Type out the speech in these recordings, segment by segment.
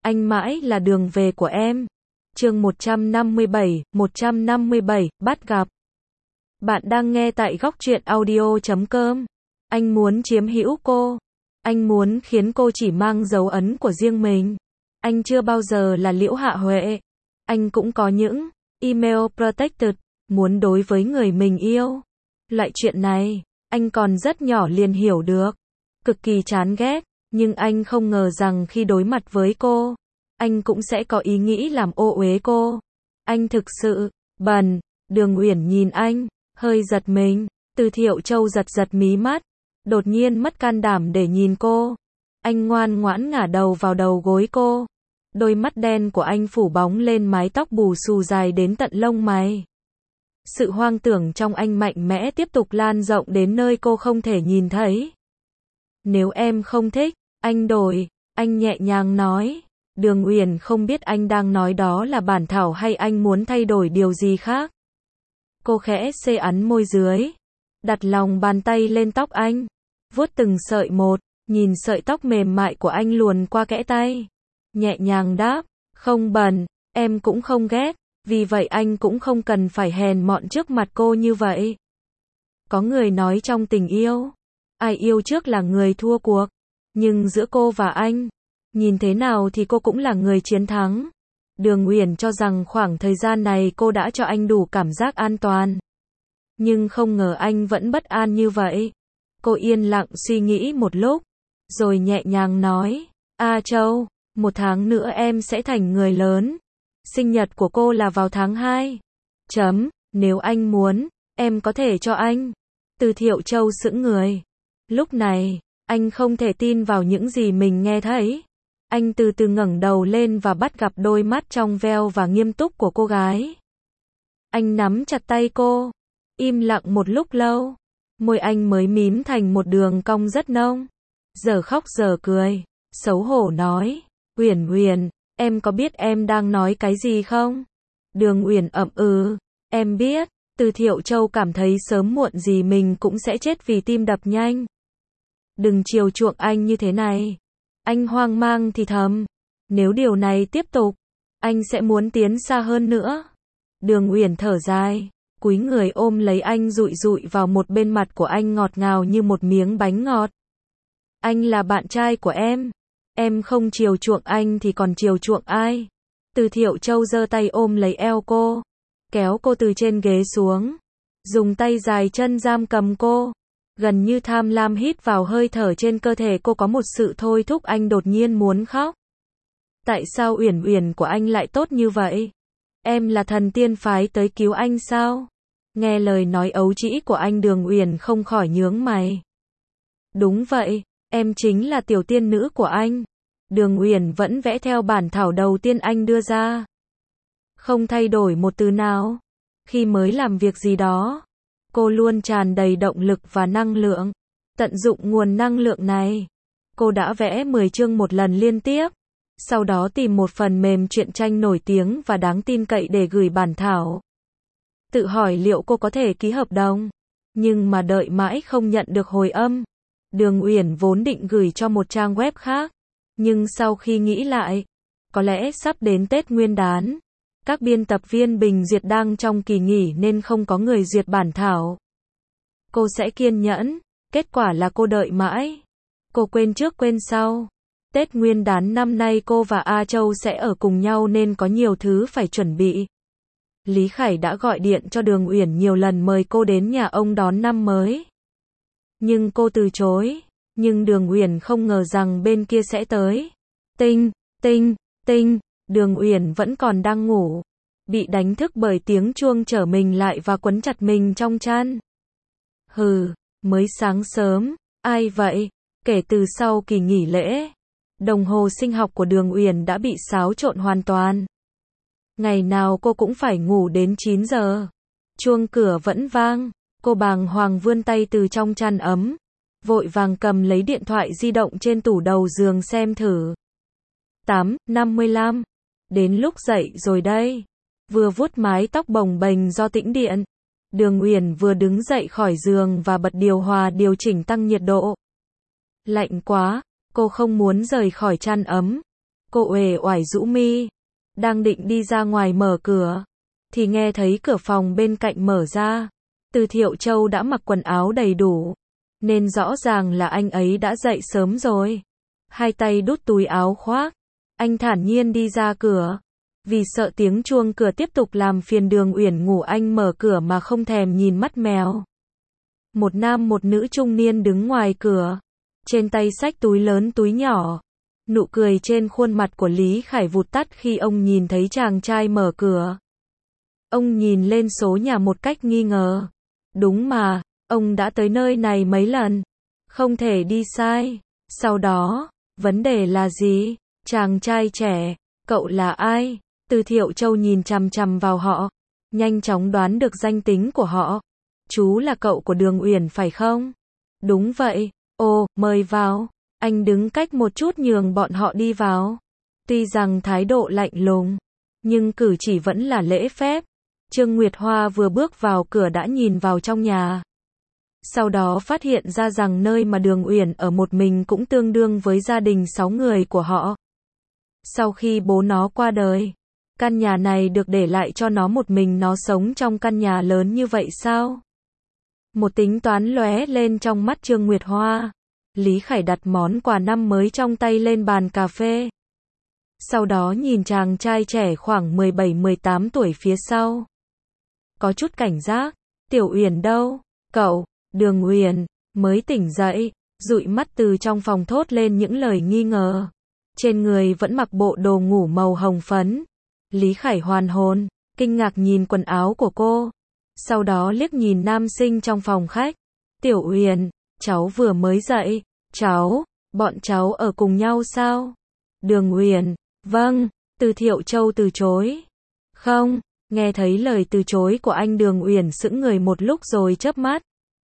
anh mãi là đường về của em. Chương 157, bắt gặp. Bạn đang nghe tại góc truyện audio.com. Anh muốn chiếm hữu cô. Anh muốn khiến cô chỉ mang dấu ấn của riêng mình. Anh chưa bao giờ là Liễu Hạ Huệ. Anh cũng có những email protected, muốn đối với người mình yêu. Loại chuyện này, anh còn rất nhỏ liền hiểu được. Cực kỳ chán ghét, nhưng anh không ngờ rằng khi đối mặt với cô, anh cũng sẽ có ý nghĩ làm ô uế cô. Anh thực sự bần. Đường Uyển nhìn anh, hơi giật mình. Từ Thiệu Châu giật giật mí mắt, đột nhiên mất can đảm để nhìn cô. Anh ngoan ngoãn ngả đầu vào đầu gối cô. Đôi mắt đen của anh phủ bóng lên mái tóc bù xù dài đến tận lông mày. Sự hoang tưởng trong anh mạnh mẽ tiếp tục lan rộng đến nơi cô không thể nhìn thấy. Nếu em không thích, anh đổi, anh nhẹ nhàng nói. Đường Uyển không biết anh đang nói đó là bản thảo hay anh muốn thay đổi điều gì khác. Cô khẽ xê ấn môi dưới, đặt lòng bàn tay lên tóc anh, vuốt từng sợi một, nhìn sợi tóc mềm mại của anh luồn qua kẽ tay. Nhẹ nhàng đáp, không bần, em cũng không ghét, vì vậy anh cũng không cần phải hèn mọn trước mặt cô như vậy. Có người nói trong tình yêu, ai yêu trước là người thua cuộc, nhưng giữa cô và anh, nhìn thế nào thì cô cũng là người chiến thắng. Đường Uyển cho rằng khoảng thời gian này cô đã cho anh đủ cảm giác an toàn. Nhưng không ngờ anh vẫn bất an như vậy. Cô yên lặng suy nghĩ một lúc, rồi nhẹ nhàng nói, A Châu, 1 tháng nữa em sẽ thành người lớn. Sinh nhật của cô là vào tháng 2. Nếu anh muốn, em có thể cho anh. Từ Thiệu Châu sững người. Lúc này, anh không thể tin vào những gì mình nghe thấy. Anh từ từ ngẩng đầu lên và bắt gặp đôi mắt trong veo và nghiêm túc của cô gái. Anh nắm chặt tay cô, im lặng một lúc lâu, môi anh mới mím thành một đường cong rất nông. Giờ khóc giờ cười, xấu hổ nói, Uyển Uyển, em có biết em đang nói cái gì không? Đường Uyển ậm ừ, em biết. Từ Thiệu Châu cảm thấy sớm muộn gì mình cũng sẽ chết vì tim đập nhanh. Đừng chiều chuộng anh như thế này. Anh hoang mang thì thầm, nếu điều này tiếp tục, anh sẽ muốn tiến xa hơn nữa. Đường Uyển thở dài, cúi người ôm lấy anh dụi dụi vào một bên mặt của anh ngọt ngào như một miếng bánh ngọt. Anh là bạn trai của em không chiều chuộng anh thì còn chiều chuộng ai? Từ Thiệu Châu giơ tay ôm lấy eo cô, kéo cô từ trên ghế xuống, dùng tay dài chân giam cầm cô. Gần như tham lam hít vào hơi thở trên cơ thể cô, có một sự thôi thúc anh đột nhiên muốn khóc. Tại sao Uyển Uyển của anh lại tốt như vậy? Em là thần tiên phái tới cứu anh sao? Nghe lời nói ấu trĩ của anh, Đường Uyển không khỏi nhướng mày. Đúng vậy, em chính là tiểu tiên nữ của anh. Đường Uyển vẫn vẽ theo bản thảo đầu tiên anh đưa ra, không thay đổi một từ nào. Khi mới làm việc gì đó, cô luôn tràn đầy động lực và năng lượng. Tận dụng nguồn năng lượng này, cô đã vẽ 10 chương một lần liên tiếp. Sau đó tìm một phần mềm truyện tranh nổi tiếng và đáng tin cậy để gửi bản thảo. Tự hỏi liệu cô có thể ký hợp đồng, nhưng mà đợi mãi không nhận được hồi âm. Đường Uyển vốn định gửi cho một trang web khác, nhưng sau khi nghĩ lại, có lẽ sắp đến Tết Nguyên đán, các biên tập viên bình duyệt đang trong kỳ nghỉ nên không có người duyệt bản thảo. Cô sẽ kiên nhẫn, kết quả là cô đợi mãi. Cô quên trước quên sau. Tết Nguyên đán năm nay cô và A Châu sẽ ở cùng nhau nên có nhiều thứ phải chuẩn bị. Lý Khải đã gọi điện cho Đường Uyển nhiều lần mời cô đến nhà ông đón năm mới, nhưng cô từ chối. Nhưng Đường Uyển không ngờ rằng bên kia sẽ tới. Tinh, tinh, tinh. Đường Uyển vẫn còn đang ngủ, bị đánh thức bởi tiếng chuông trở mình lại và quấn chặt mình trong chăn. Hừ, mới sáng sớm, ai vậy? Kể từ sau kỳ nghỉ lễ, đồng hồ sinh học của Đường Uyển đã bị xáo trộn hoàn toàn. Ngày nào cô cũng phải ngủ đến 9 giờ. Chuông cửa vẫn vang, cô bàng hoàng vươn tay từ trong chăn ấm, vội vàng cầm lấy điện thoại di động trên tủ đầu giường xem thử. 8:55. Đến lúc dậy rồi đây. Vừa vuốt mái tóc bồng bềnh do tĩnh điện, Đường Uyển vừa đứng dậy khỏi giường và bật điều hòa điều chỉnh tăng nhiệt độ. Lạnh quá, cô không muốn rời khỏi chăn ấm. Cô uể oải rũ mi, đang định đi ra ngoài mở cửa, thì nghe thấy cửa phòng bên cạnh mở ra. Từ Thiệu Châu đã mặc quần áo đầy đủ, nên rõ ràng là anh ấy đã dậy sớm rồi. Hai tay đút túi áo khoác, anh thản nhiên đi ra cửa. Vì sợ tiếng chuông cửa tiếp tục làm phiền Đường Uyển ngủ, anh mở cửa mà không thèm nhìn mắt mèo. Một nam một nữ trung niên đứng ngoài cửa, trên tay xách túi lớn túi nhỏ. Nụ cười trên khuôn mặt của Lý Khải vụt tắt khi ông nhìn thấy chàng trai mở cửa. Ông nhìn lên số nhà một cách nghi ngờ. Đúng mà, ông đã tới nơi này mấy lần, không thể đi sai. Sau đó, vấn đề là gì? Chàng trai trẻ, cậu là ai? Từ Thiệu Châu nhìn chằm chằm vào họ, nhanh chóng đoán được danh tính của họ. Chú là cậu của Đường Uyển phải không? Đúng vậy. Ồ, mời vào. Anh đứng cách một chút nhường bọn họ đi vào. Tuy rằng thái độ lạnh lùng, nhưng cử chỉ vẫn là lễ phép. Trương Nguyệt Hoa vừa bước vào cửa đã nhìn vào trong nhà. Sau đó phát hiện ra rằng nơi mà Đường Uyển ở một mình cũng tương đương với gia đình 6 người của họ. Sau khi bố nó qua đời, căn nhà này được để lại cho nó một mình, nó sống trong căn nhà lớn như vậy sao? Một tính toán lóe lên trong mắt Trương Nguyệt Hoa. Lý Khải đặt món quà năm mới trong tay lên bàn cà phê. Sau đó nhìn chàng trai trẻ khoảng 17-18 tuổi phía sau. Có chút cảnh giác. Tiểu Uyển đâu? Cậu, Đường Uyển, mới tỉnh dậy, dụi mắt từ trong phòng thốt lên những lời nghi ngờ. Trên người vẫn mặc bộ đồ ngủ màu hồng phấn. Lý Khải hoàn hồn, kinh ngạc nhìn quần áo của cô. Sau đó liếc nhìn nam sinh trong phòng khách. Tiểu Uyển, cháu vừa mới dậy. Cháu, bọn cháu ở cùng nhau sao? Đường Uyển, vâng. Từ Thiệu Châu từ chối. Không. Nghe thấy lời từ chối của anh, Đường Uyển sững người một lúc rồi chớp mắt.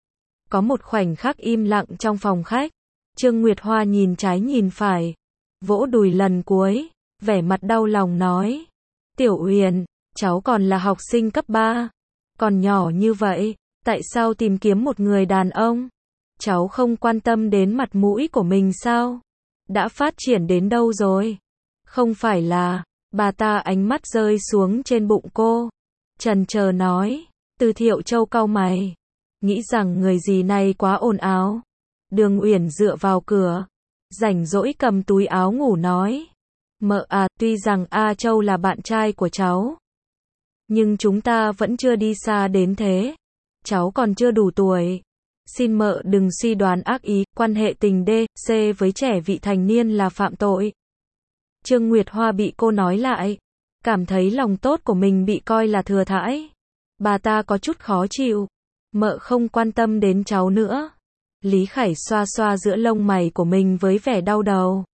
Có một khoảnh khắc im lặng trong phòng khách. Trương Nguyệt Hoa nhìn trái nhìn phải, vỗ đùi lần cuối, vẻ mặt đau lòng nói. Tiểu Uyển, cháu còn là học sinh cấp 3. Còn nhỏ như vậy, tại sao tìm kiếm một người đàn ông? Cháu không quan tâm đến mặt mũi của mình sao? Đã phát triển đến đâu rồi? Không phải là... Bà ta ánh mắt rơi xuống trên bụng cô, chần chờ nói. Từ Thiệu Châu cau mày, nghĩ rằng người gì này quá ồn ào. Đường Uyển dựa vào cửa, rảnh rỗi cầm túi áo ngủ nói. Mợ à, tuy rằng A Châu là bạn trai của cháu, nhưng chúng ta vẫn chưa đi xa đến thế. Cháu còn chưa đủ tuổi. Xin mợ đừng suy đoán ác ý, quan hệ tình D.C. với trẻ vị thành niên là phạm tội. Trương Nguyệt Hoa bị cô nói lại, cảm thấy lòng tốt của mình bị coi là thừa thãi. Bà ta có chút khó chịu. Mợ không quan tâm đến cháu nữa. Lý Khải xoa xoa giữa lông mày của mình với vẻ đau đầu.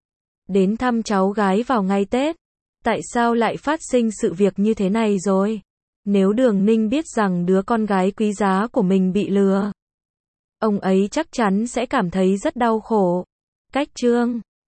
Đến thăm cháu gái vào ngày Tết, tại sao lại phát sinh sự việc như thế này rồi? Nếu Đường Ninh biết rằng đứa con gái quý giá của mình bị lừa, ông ấy chắc chắn sẽ cảm thấy rất đau khổ. Cách Trương